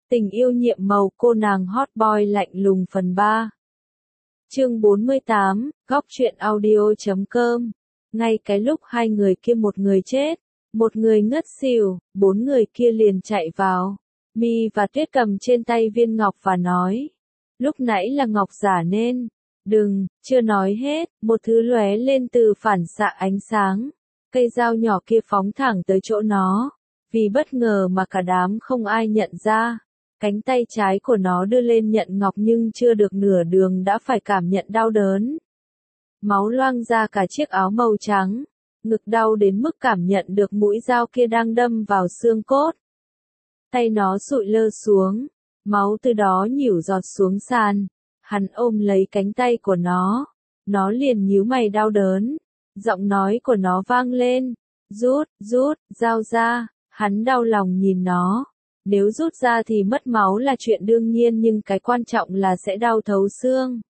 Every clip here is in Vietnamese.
Tình yêu nhiệm màu cô nàng hot boy lạnh lùng phần 3. Chương 48, góc truyện audio.com. Ngay cái lúc hai người kia một người chết, một người ngất xỉu, bốn người kia liền chạy vào. Mi và Tuyết cầm trên tay viên ngọc và nói. Lúc nãy là ngọc giả nên. Đừng, chưa nói hết, một thứ lóe lên từ phản xạ ánh sáng. Cây dao nhỏ kia phóng thẳng tới chỗ nó. Vì bất ngờ mà cả đám không ai nhận ra. Cánh tay trái của nó đưa lên nhận ngọc nhưng chưa được nửa đường đã phải cảm nhận đau đớn. Máu loang ra cả chiếc áo màu trắng. Ngực đau đến mức cảm nhận được mũi dao kia đang đâm vào xương cốt. Tay nó sụi lơ xuống. Máu từ đó nhỉu giọt xuống sàn. Hắn ôm lấy cánh tay của nó. Nó liền nhíu mày đau đớn. Giọng nói của nó vang lên. Rút, dao ra. Hắn đau lòng nhìn nó. Nếu rút ra thì mất máu là chuyện đương nhiên nhưng cái quan trọng là sẽ đau thấu xương.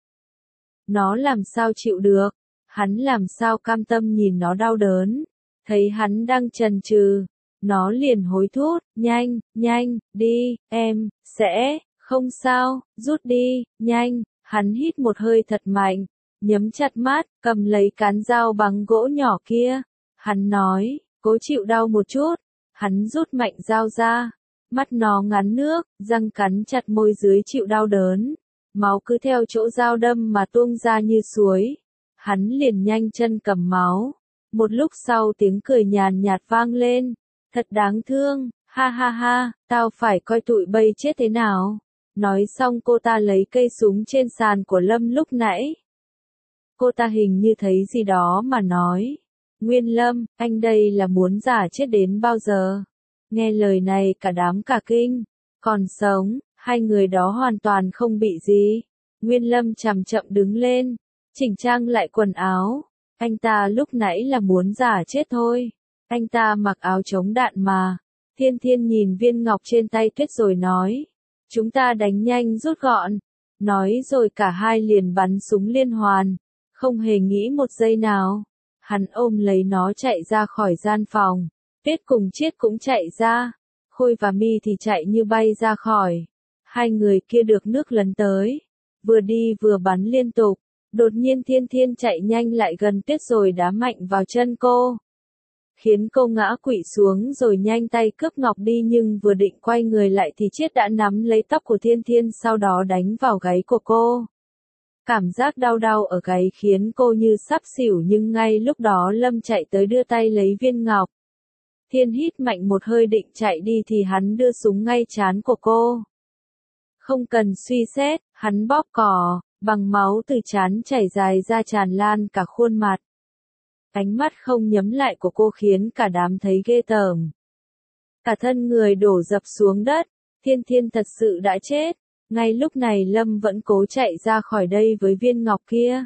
Nó làm sao chịu được, hắn làm sao cam tâm nhìn nó đau đớn. Thấy hắn đang chần chừ, nó liền hối thúc, nhanh, đi, em, sẽ, không sao, rút đi, nhanh. Hắn hít một hơi thật mạnh, nhắm chặt mắt, cầm lấy cán dao bằng gỗ nhỏ kia. Hắn nói, cố chịu đau một chút. Hắn rút mạnh dao ra. Mắt nó ngắn nước, răng cắn chặt môi dưới chịu đau đớn. Máu cứ theo chỗ dao đâm mà tuôn ra như suối. Hắn liền nhanh chân cầm máu. Một lúc sau tiếng cười nhàn nhạt vang lên. Thật đáng thương, ha ha ha, tao phải coi tụi bay chết thế nào. Nói xong cô ta lấy cây súng trên sàn của Lâm lúc nãy. Cô ta hình như thấy gì đó mà nói. Nguyên Lâm, anh đây là muốn giả chết đến bao giờ? Nghe lời này cả đám cả kinh. Còn sống, hai người đó hoàn toàn không bị gì. Nguyên Lâm chậm chậm đứng lên, chỉnh trang lại quần áo. Anh ta lúc nãy là muốn giả chết thôi. Anh ta mặc áo chống đạn mà. Thiên Thiên nhìn viên ngọc trên tay Tuyết rồi nói. Chúng ta đánh nhanh rút gọn. Nói rồi cả hai liền bắn súng liên hoàn. Không hề nghĩ một giây nào. Hắn ôm lấy nó chạy ra khỏi gian phòng. Tuyết cùng Chiết cũng chạy ra. Khôi và Mi thì chạy như bay ra khỏi. Hai người kia được nước lấn tới. Vừa đi vừa bắn liên tục. Đột nhiên Thiên Thiên chạy nhanh lại gần Tuyết rồi đá mạnh vào chân cô. Khiến cô ngã quỵ xuống rồi nhanh tay cướp ngọc đi nhưng vừa định quay người lại thì Chiết đã nắm lấy tóc của Thiên Thiên sau đó đánh vào gáy của cô. Cảm giác đau ở gáy khiến cô như sắp xỉu nhưng ngay lúc đó Lâm chạy tới đưa tay lấy viên ngọc. Thiên hít mạnh một hơi định chạy đi thì hắn đưa súng ngay trán của cô. Không cần suy xét, hắn bóp cò, bằng máu từ trán chảy dài ra tràn lan cả khuôn mặt. Ánh mắt không nhắm lại của cô khiến cả đám thấy ghê tởm. Cả thân người đổ dập xuống đất, Thiên Thiên thật sự đã chết. Ngay lúc này Lâm vẫn cố chạy ra khỏi đây với viên ngọc kia.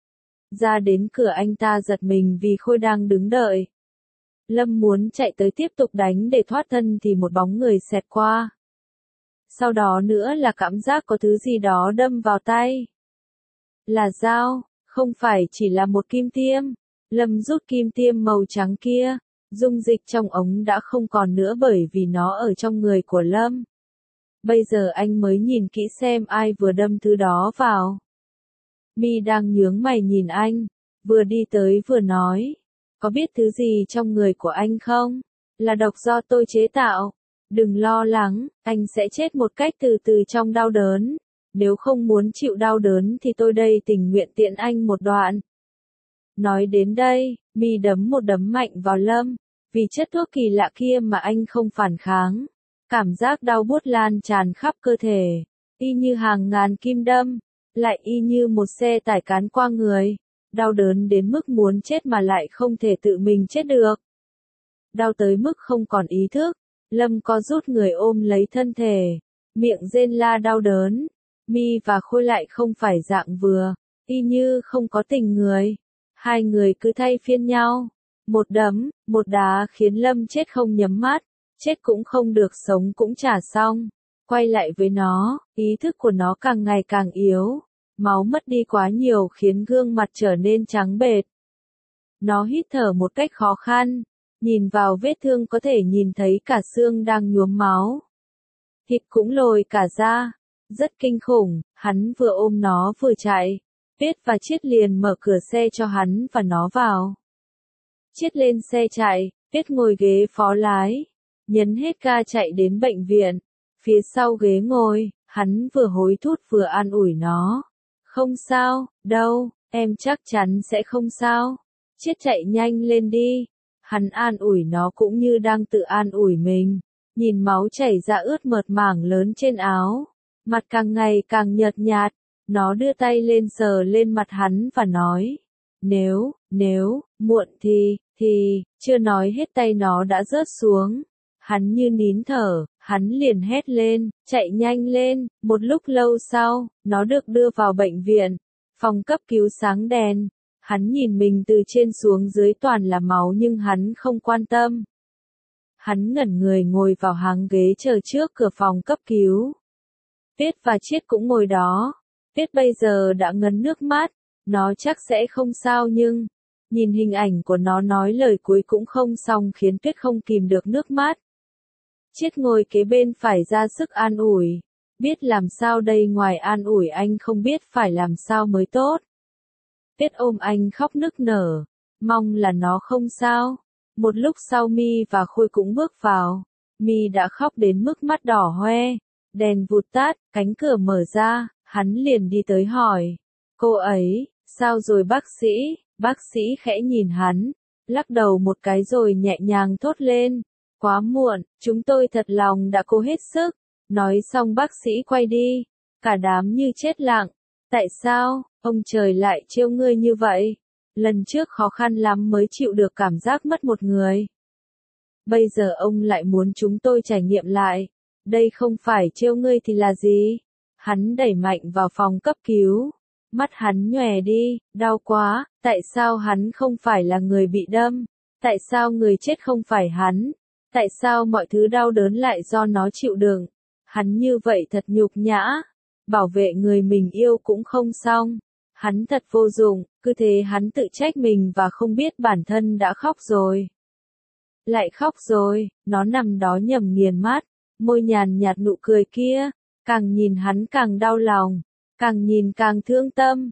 Ra đến cửa anh ta giật mình vì Khôi đang đứng đợi. Lâm muốn chạy tới tiếp tục đánh để thoát thân thì một bóng người xẹt qua. Sau đó nữa là cảm giác có thứ gì đó đâm vào tay. Là dao, không phải chỉ là một kim tiêm. Lâm rút kim tiêm màu trắng kia. Dung dịch trong ống đã không còn nữa bởi vì nó ở trong người của Lâm. Bây giờ anh mới nhìn kỹ xem ai vừa đâm thứ đó vào. Mi đang nhướng mày nhìn anh. Vừa đi tới vừa nói. Có biết thứ gì trong người của anh không? Là độc do tôi chế tạo. Đừng lo lắng, anh sẽ chết một cách từ từ trong đau đớn. Nếu không muốn chịu đau đớn thì tôi đây tình nguyện tiễn anh một đoạn. Nói đến đây, Mi đấm một đấm mạnh vào Lâm. Vì chất thuốc kỳ lạ kia mà anh không phản kháng. Cảm giác đau buốt lan tràn khắp cơ thể. Y như hàng ngàn kim đâm. Lại y như một xe tải cán qua người. Đau đớn đến mức muốn chết mà lại không thể tự mình chết được. Đau tới mức không còn ý thức. Lâm co rút người ôm lấy thân thể. Miệng rên la đau đớn. Mi và Khôi lại không phải dạng vừa. Y như không có tình người. Hai người cứ thay phiên nhau. Một đấm, một đá khiến Lâm chết không nhắm mắt. Chết cũng không được sống cũng chả xong. Quay lại với nó, ý thức của nó càng ngày càng yếu. Máu mất đi quá nhiều khiến gương mặt trở nên trắng bệch. Nó hít thở một cách khó khăn. Nhìn vào vết thương có thể nhìn thấy cả xương đang nhuốm máu. thịt cũng lồi cả ra. Rất kinh khủng, hắn vừa ôm nó vừa chạy. Tuyết và Chiết liền mở cửa xe cho hắn và nó vào. Chiết lên xe chạy, Tuyết ngồi ghế phó lái. Nhấn hết ga chạy đến bệnh viện. Phía sau ghế ngồi, hắn vừa hối thúc vừa an ủi nó. Không sao, đâu, em chắc chắn sẽ không sao. Chiết chạy nhanh lên đi. Hắn an ủi nó cũng như đang tự an ủi mình. Nhìn máu chảy ra ướt mượt mảng lớn trên áo. Mặt càng ngày càng nhợt nhạt. Nó đưa tay lên sờ lên mặt hắn và nói. Nếu, muộn thì, chưa nói hết tay nó đã rớt xuống. Hắn như nín thở, hắn liền hét lên, chạy nhanh lên. Một lúc lâu sau, nó được đưa vào bệnh viện. Phòng cấp cứu sáng đèn. Hắn nhìn mình từ trên xuống dưới toàn là máu nhưng hắn không quan tâm. Hắn ngẩn người ngồi vào hàng ghế chờ trước cửa phòng cấp cứu. Tuyết và Chiết cũng ngồi đó. Tuyết bây giờ đã ngấn nước mắt. Nó chắc sẽ không sao nhưng, nhìn hình ảnh của nó nói lời cuối cũng không xong khiến Tuyết không kìm được nước mắt. Chiết ngồi kế bên phải ra sức an ủi. Biết làm sao đây, ngoài an ủi anh không biết phải làm sao mới tốt. Tuyết ôm anh khóc nức nở, mong là nó không sao. Một lúc sau Mi và Khôi cũng bước vào. Mi đã khóc đến mức mắt đỏ hoe. Đèn vụt tắt, cánh cửa mở ra, hắn liền đi tới hỏi. Cô ấy, sao rồi bác sĩ? Bác sĩ khẽ nhìn hắn, lắc đầu một cái rồi nhẹ nhàng thốt lên. Quá muộn, chúng tôi thật lòng đã cố hết sức. Nói xong bác sĩ quay đi. Cả đám như chết lặng. Tại sao, ông trời lại trêu ngươi như vậy? Lần trước khó khăn lắm mới chịu được cảm giác mất một người. Bây giờ ông lại muốn chúng tôi trải nghiệm lại. Đây không phải trêu ngươi thì là gì? Hắn đẩy mạnh vào phòng cấp cứu. Mắt hắn nhòe đi, đau quá, tại sao hắn không phải là người bị đâm? Tại sao người chết không phải hắn? Tại sao mọi thứ đau đớn lại do nó chịu đựng? Hắn như vậy thật nhục nhã. Bảo vệ người mình yêu cũng không xong. Hắn thật vô dụng, cứ thế hắn tự trách mình và không biết bản thân đã khóc rồi. Lại khóc rồi, nó nằm đó nhầm nghiền mắt, môi nhàn nhạt nụ cười kia, càng nhìn hắn càng đau lòng, càng nhìn càng thương tâm.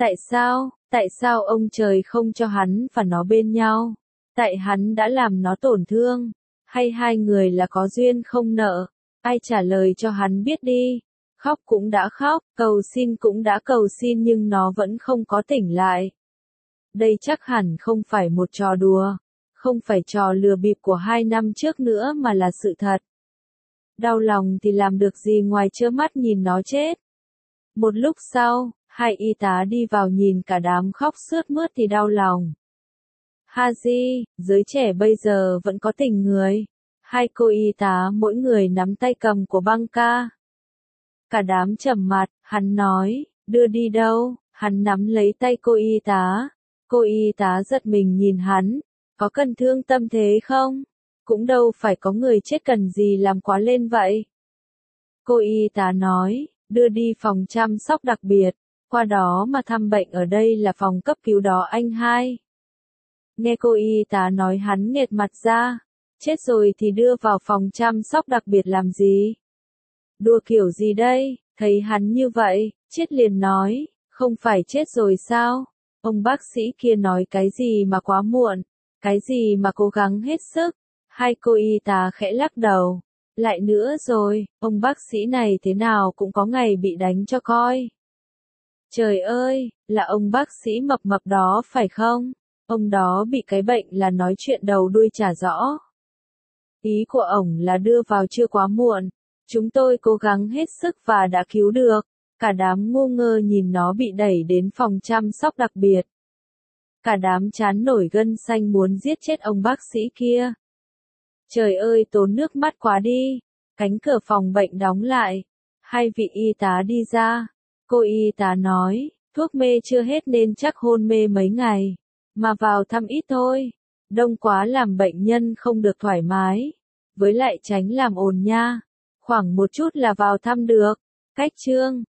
Tại sao ông trời không cho hắn và nó bên nhau? Tại hắn đã làm nó tổn thương? Hay hai người là có duyên không nợ? Ai trả lời cho hắn biết đi. Khóc cũng đã khóc, cầu xin cũng đã cầu xin nhưng nó vẫn không có tỉnh lại. Đây chắc hẳn không phải một trò đùa, không phải trò lừa bịp của 2 năm trước nữa mà là sự thật. Đau lòng thì làm được gì ngoài trơ mắt nhìn nó chết. Một lúc sau, hai y tá đi vào nhìn cả đám khóc sướt mướt thì đau lòng. Haji, giới trẻ bây giờ vẫn có tình người. Hai cô y tá mỗi người nắm tay cầm của băng ca. Cả đám trầm mặt, hắn nói, đưa đi đâu? Hắn nắm lấy tay cô y tá. Cô y tá giật mình nhìn hắn, có cần thương tâm thế không? Cũng đâu phải có người chết cần gì làm quá lên vậy. Cô y tá nói, đưa đi phòng chăm sóc đặc biệt, qua đó mà thăm bệnh, ở đây là phòng cấp cứu đó anh hai. Nghe cô y tá nói hắn nghệt mặt ra, chết rồi thì đưa vào phòng chăm sóc đặc biệt làm gì? Đùa kiểu gì đây? Thấy hắn như vậy, Chiết liền nói, không phải chết rồi sao? Ông bác sĩ kia nói cái gì mà quá muộn, cái gì mà cố gắng hết sức. Hai cô y tá khẽ lắc đầu. Lại nữa rồi, ông bác sĩ này thế nào cũng có ngày bị đánh cho coi. Trời ơi, là ông bác sĩ mập mập đó phải không? Ông đó bị cái bệnh là nói chuyện đầu đuôi chả rõ. Ý của ổng là đưa vào chưa quá muộn. Chúng tôi cố gắng hết sức và đã cứu được. Cả đám ngu ngơ nhìn nó bị đẩy đến phòng chăm sóc đặc biệt. Cả đám chán nổi gân xanh muốn giết chết ông bác sĩ kia. Trời ơi, tốn nước mắt quá đi. Cánh cửa phòng bệnh đóng lại. Hai vị y tá đi ra. Cô y tá nói, thuốc mê chưa hết nên chắc hôn mê mấy ngày. Mà vào thăm ít thôi. Đông quá làm bệnh nhân không được thoải mái. Với lại tránh làm ồn nha. Khoảng một chút là vào thăm được. Cách chương